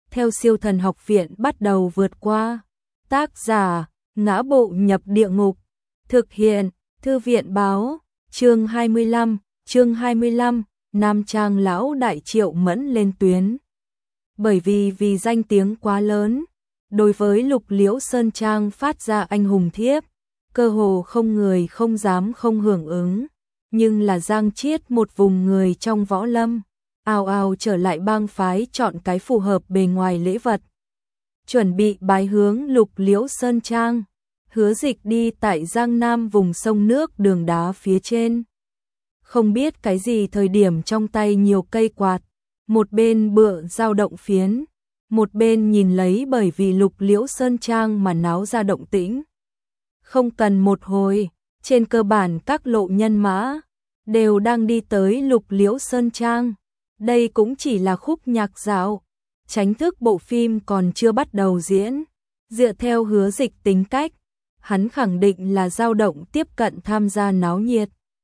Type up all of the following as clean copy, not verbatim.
theo Siêu Thần Học Viện bắt đầu vượt qua. Tác giả: Ngã Bộ Nhập Địa Ngục. Thực hiện: Thư viện báo. Chương 25, Nam Trang lão đại Triệu Mẫn lên tuyến. Bởi vì danh tiếng quá lớn, đối với Lục Liễu Sơn Trang phát ra anh hùng thiếp, cơ hồ không người không dám không hưởng ứng, nhưng là Giang Chiết một vùng người trong võ lâm, ào ào trở lại bang phái chọn cái phù hợp bề ngoài lễ vật, chuẩn bị bái hướng Lục Liễu Sơn Trang. Hứa Dịch đi tại Giang Nam vùng sông nước đường đá phía trên. Không biết cái gì thời điểm trong tay nhiều cây quạt, một bên bựa dao động phiến, một bên nhìn lấy bởi vì Lục Liễu Sơn Trang mà náo ra động tĩnh. Không cần một hồi, trên cơ bản các lộ nhân mã đều đang đi tới Lục Liễu Sơn Trang. Đây cũng chỉ là khúc nhạc dạo, chính thức bộ phim còn chưa bắt đầu diễn. Dựa theo Hứa Dịch tính cách, hắn khẳng định là dao động tiếp cận tham gia náo nhiệt.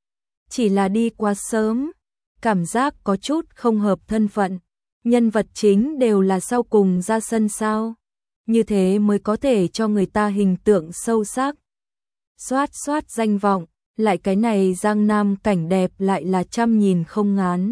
Chỉ là đi quá sớm, cảm giác có chút không hợp thân phận, nhân vật chính đều là sau cùng ra sân sao? Như thế mới có thể cho người ta hình tượng sâu sắc. Xoát xoát danh vọng, lại cái này Giang Nam cảnh đẹp lại là trăm nhìn không ngán.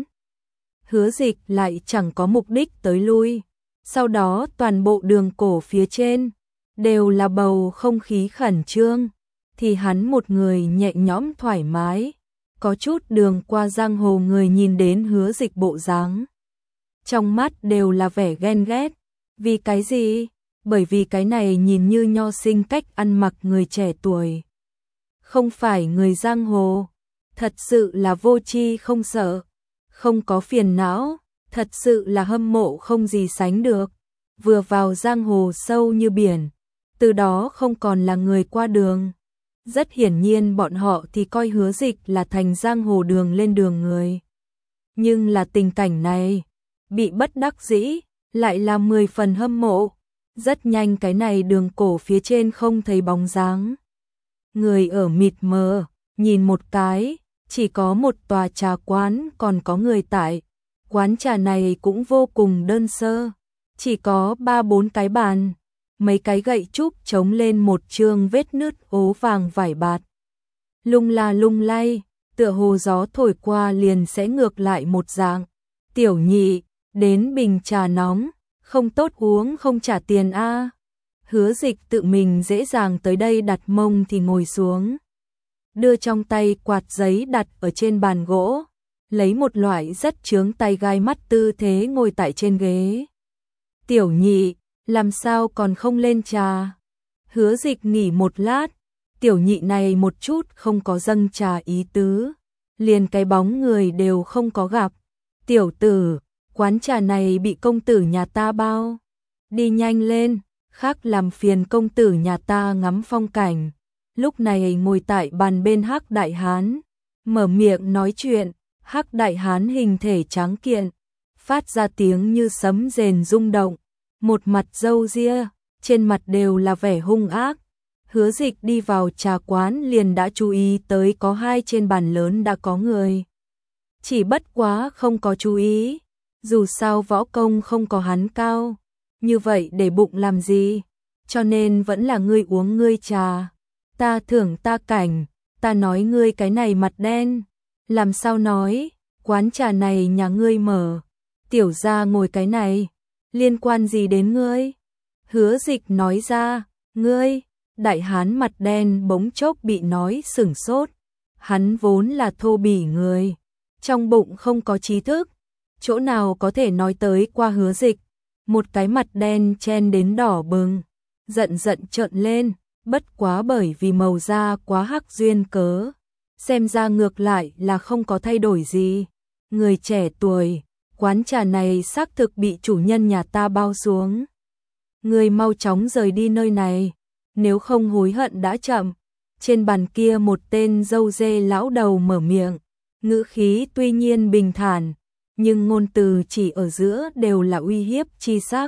Hứa Dịch lại chẳng có mục đích tới lui. Sau đó toàn bộ đường cổ phía trên đều là bầu không khí khẩn trương, thì hắn một người nhẹ nhõm thoải mái, có chút đường qua giang hồ người nhìn đến Hứa Dịch bộ dáng, trong mắt đều là vẻ ghen ghét. Vì cái gì? Bởi vì cái này nhìn như nho sinh cách ăn mặc người trẻ tuổi, không phải người giang hồ, thật sự là vô tri không sợ, không có phiền não, thật sự là hâm mộ không gì sánh được. Vừa vào giang hồ sâu như biển, từ đó không còn là người qua đường. Rất hiển nhiên bọn họ thì coi Hứa Dịch là thành giang hồ đường lên đường người. Nhưng là tình cảnh này, bị bất đắc dĩ, lại là 10 phần hâm mộ. Rất nhanh cái này đường cổ phía trên không thấy bóng dáng. Người ở mịt mờ, nhìn một cái, chỉ có một tòa trà quán còn có người tại. Quán trà này cũng vô cùng đơn sơ, chỉ có 3-4 cái bàn, mấy cái gậy trúc chống lên một chương vết nứt ố vàng vải bạt. Lung la lung lay, tựa hồ gió thổi qua liền sẽ ngược lại một dạng. Tiểu Nhị, đến bình trà nóng, không tốt uống không trả tiền a. Hứa Dịch tự mình dễ dàng tới đây đặt mông thì ngồi xuống, đưa trong tay quạt giấy đặt ở trên bàn gỗ, lấy một loại rất chướng tay gai mắt tư thế ngồi tại trên ghế. Tiểu Nhị, làm sao còn không lên trà? Hứa Dịch nghỉ một lát, Tiểu Nhị này một chút không có dâng trà ý tứ, liền cái bóng người đều không có gặp. Tiểu tử, quán trà này bị công tử nhà ta bao, đi nhanh lên, khác làm phiền công tử nhà ta ngắm phong cảnh. Lúc này ngồi tại bàn bên Hắc Đại Hán, mở miệng nói chuyện. Hắc Đại Hán hình thể tráng kiện, phát ra tiếng như sấm rền rung động, một mặt râu ria, trên mặt đều là vẻ hung ác. Hứa Dịch đi vào trà quán liền đã chú ý tới có hai trên bàn lớn đã có người. Chỉ bất quá không có chú ý, dù sao võ công không có hắn cao, như vậy để bụng làm gì, cho nên vẫn là ngươi uống ngươi trà, ta thưởng ta cảnh, ta nói ngươi cái này mặt đen. Làm sao nói, quán trà này nhà ngươi mở, tiểu gia ngồi cái này, liên quan gì đến ngươi? Hứa Dịch nói ra, ngươi, Đại Hán mặt đen bỗng chốc bị nói sửng sốt. Hắn vốn là thô bỉ người, trong bụng không có trí thức, chỗ nào có thể nói tới qua Hứa Dịch. Một cái mặt đen chen đến đỏ bừng, giận trợn lên, bất quá bởi vì màu da quá hắc duyên cớ. Xem ra ngược lại là không có thay đổi gì. Người trẻ tuổi, quán trà này xác thực bị chủ nhân nhà ta bao xuống. Người mau chóng rời đi nơi này, nếu không hối hận đã chậm. Trên bàn kia một tên râu dê lão đầu mở miệng, ngữ khí tuy nhiên bình thản, nhưng ngôn từ chỉ ở giữa đều là uy hiếp chi sắc.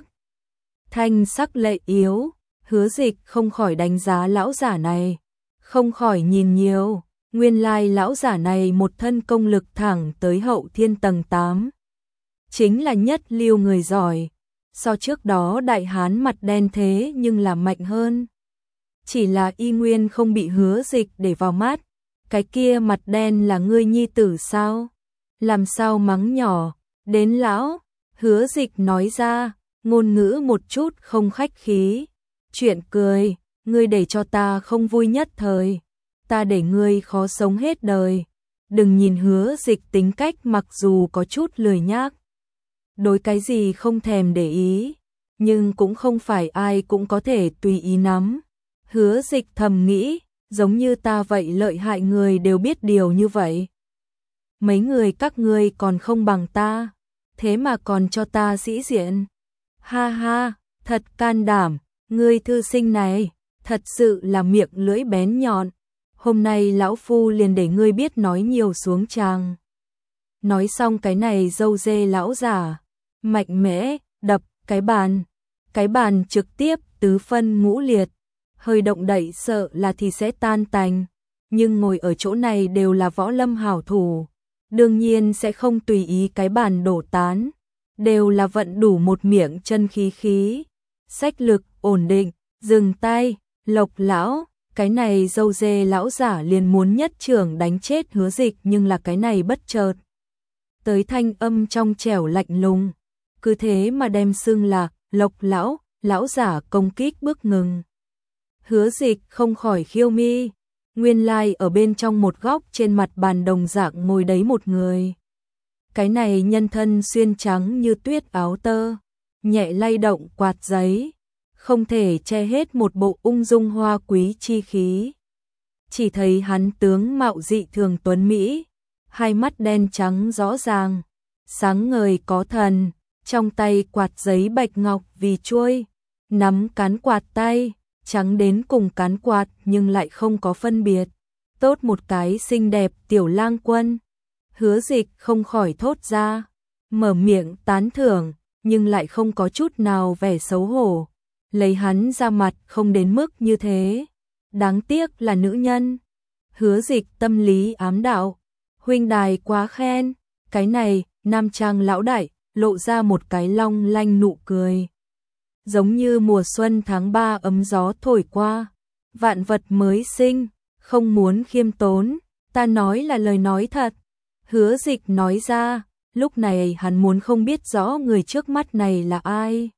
Thanh sắc lệ yếu, Hứa Dịch không khỏi đánh giá lão giả này, không khỏi nhìn nhiều. Nguyên lai lão giả này một thân công lực thẳng tới hậu thiên tầng 8. Chính là nhất lưu người giỏi. so trước đó đại hán mặt đen thế nhưng là mạnh hơn. Chỉ là y nguyên không bị Hứa Dịch để vào mắt. Cái kia mặt đen là ngươi nhi tử sao? Làm sao mắng nhỏ, đến lão, Hứa Dịch nói ra, ngôn ngữ một chút không khách khí. Chuyện cười, ngươi để cho ta không vui nhất thời, ta để ngươi khó sống hết đời. Đừng nhìn Hứa Dịch tính cách mặc dù có chút lười nhác, đối cái gì không thèm để ý, nhưng cũng không phải ai cũng có thể tùy ý nắm. Hứa Dịch thầm nghĩ, giống như ta vậy lợi hại người đều biết điều như vậy. Mấy người các ngươi còn không bằng ta, thế mà còn cho ta sĩ diện. Ha ha, thật can đảm, ngươi thư sinh này, thật sự là miệng lưỡi bén nhọn. Hôm nay lão phu liền để ngươi biết nói nhiều xuống tràng. Nói xong cái này dâu dê lão giả, mạnh mẽ, đập cái bàn trực tiếp tứ phân ngũ liệt, hơi động đậy sợ là thì sẽ tan tành, nhưng ngồi ở chỗ này đều là võ lâm hảo thủ, đương nhiên sẽ không tùy ý cái bàn đổ tán, đều là vận đủ một miệng chân khí, sách lực, ổn định, dừng tay, Lộc lão, cái này dâu dê lão giả liền muốn nhất trưởng đánh chết Hứa Dịch nhưng là cái này bất chợt. Tới thanh âm trong trẻo lạnh lùng, cứ thế mà đem xưng là Lộc lão, lão giả công kích bước ngừng. Hứa Dịch không khỏi khiêu mi, nguyên lai ở bên trong một góc trên mặt bàn đồng dạng ngồi đấy một người. Cái này nhân thân xuyên trắng như tuyết áo tơ, nhẹ lay động quạt giấy, không thể che hết một bộ ung dung hoa quý chi khí. Chỉ thấy hắn tướng mạo dị thường tuấn mỹ, hai mắt đen trắng rõ ràng, sáng ngời có thần, trong tay quạt giấy bạch ngọc vì chuôi, nắm cán quạt tay, trắng đến cùng cán quạt nhưng lại không có phân biệt. Tốt một cái xinh đẹp tiểu lang quân. Hứa Dịch không khỏi thốt ra, mở miệng tán thưởng, nhưng lại không có chút nào vẻ xấu hổ. Lấy hắn ra mặt không đến mức như thế. Đáng tiếc là nữ nhân. Hứa Dịch tâm lý ám đạo, huynh đài quá khen, cái này, nam trang lão đại, lộ ra một cái long lanh nụ cười. Giống như mùa xuân tháng 3 ấm gió thổi qua, vạn vật mới sinh, không muốn khiêm tốn, ta nói là lời nói thật. Hứa Dịch nói ra, lúc này hắn muốn không biết rõ người trước mắt này là ai.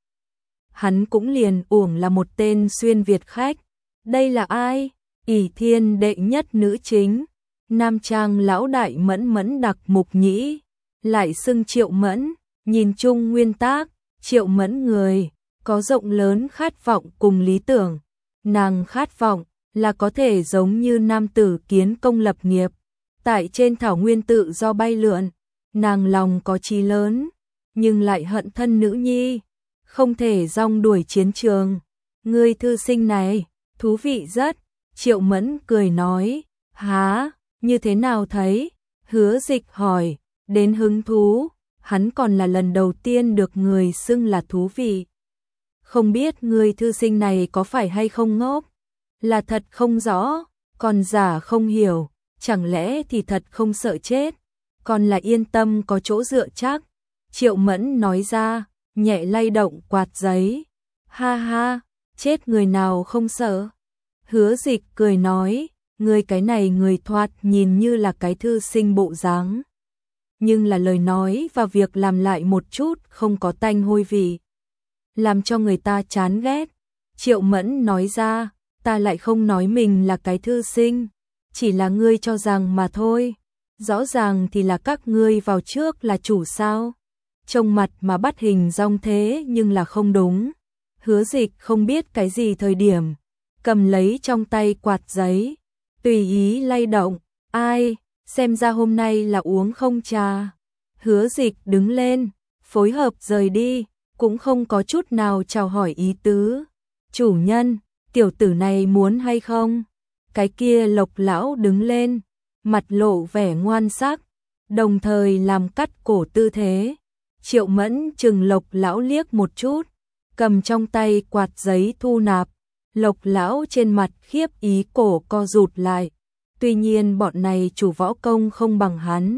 Hắn cũng liền uổng là một tên xuyên Việt khách. Đây là ai? Ỷ Thiên đệ nhất nữ chính, nam trang lão đại Mẫn Mẫn đặc mục nhĩ, lại xưng Triệu Mẫn, nhìn chung nguyên tác, Triệu Mẫn người, có rộng lớn khát vọng cùng lý tưởng. Nàng khát vọng là có thể giống như nam tử kiến công lập nghiệp, tại trên thảo nguyên tự do bay lượn. Nàng lòng có chí lớn, nhưng lại hận thân nữ nhi, không thể rong đuổi chiến trường. Ngươi thư sinh này, thú vị rất. Triệu Mẫn cười nói, há, như thế nào thấy? Hứa Dịch hỏi, đến hứng thú, hắn còn là lần đầu tiên được người xưng là thú vị. Không biết người thư sinh này có phải hay không ngốc? Là thật không rõ, còn giả không hiểu, chẳng lẽ thì thật không sợ chết? Còn là yên tâm có chỗ dựa chắc. Triệu Mẫn nói ra, nhẹ lay động quạt giấy. Ha ha, chết người nào không sợ? Hứa Dịch cười nói, người cái này người thoạt nhìn như là cái thư sinh bộ dáng, nhưng là lời nói và việc làm lại một chút không có tanh hôi vị, làm cho người ta chán ghét. Triệu Mẫn nói ra, ta lại không nói mình là cái thư sinh, chỉ là ngươi cho rằng mà thôi. Rõ ràng thì là các ngươi vào trước là chủ sao? Trông mặt mà bắt hình dong thế nhưng là không đúng. Hứa Dịch không biết cái gì thời điểm, cầm lấy trong tay quạt giấy, tùy ý lay động. Ai, xem ra hôm nay là uống không trà. Hứa Dịch đứng lên, phối hợp rời đi, cũng không có chút nào chào hỏi ý tứ. Chủ nhân, tiểu tử này muốn hay không? Cái kia Lộc lão đứng lên, mặt lộ vẻ ngoan sắc, đồng thời làm cắt cổ tư thế. Triệu Mẫn chừng Lộc lão liếc một chút, cầm trong tay quạt giấy thu nạp. Lộc lão trên mặt khiếp ý cổ co rụt lại. Tuy nhiên bọn này chủ võ công không bằng hắn,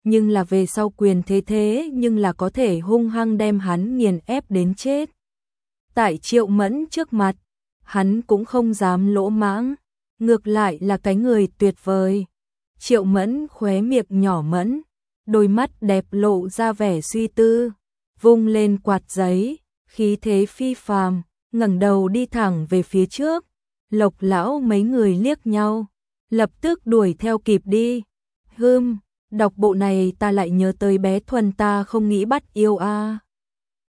nhưng là về sau quyền thế nhưng là có thể hung hăng đem hắn nghiền ép đến chết. Tại Triệu Mẫn trước mặt, hắn cũng không dám lỗ mãng, ngược lại là cái người tuyệt vời. Triệu Mẫn khóe miệng nhỏ mẫn, đôi mắt đẹp lộ ra vẻ suy tư, vung lên quạt giấy, khí thế phi phàm, ngẩng đầu đi thẳng về phía trước. Lộc lão mấy người liếc nhau, lập tức đuổi theo kịp đi. Đọc bộ này ta lại nhớ tới bé Thuần ta không nghĩ bắt yêu a.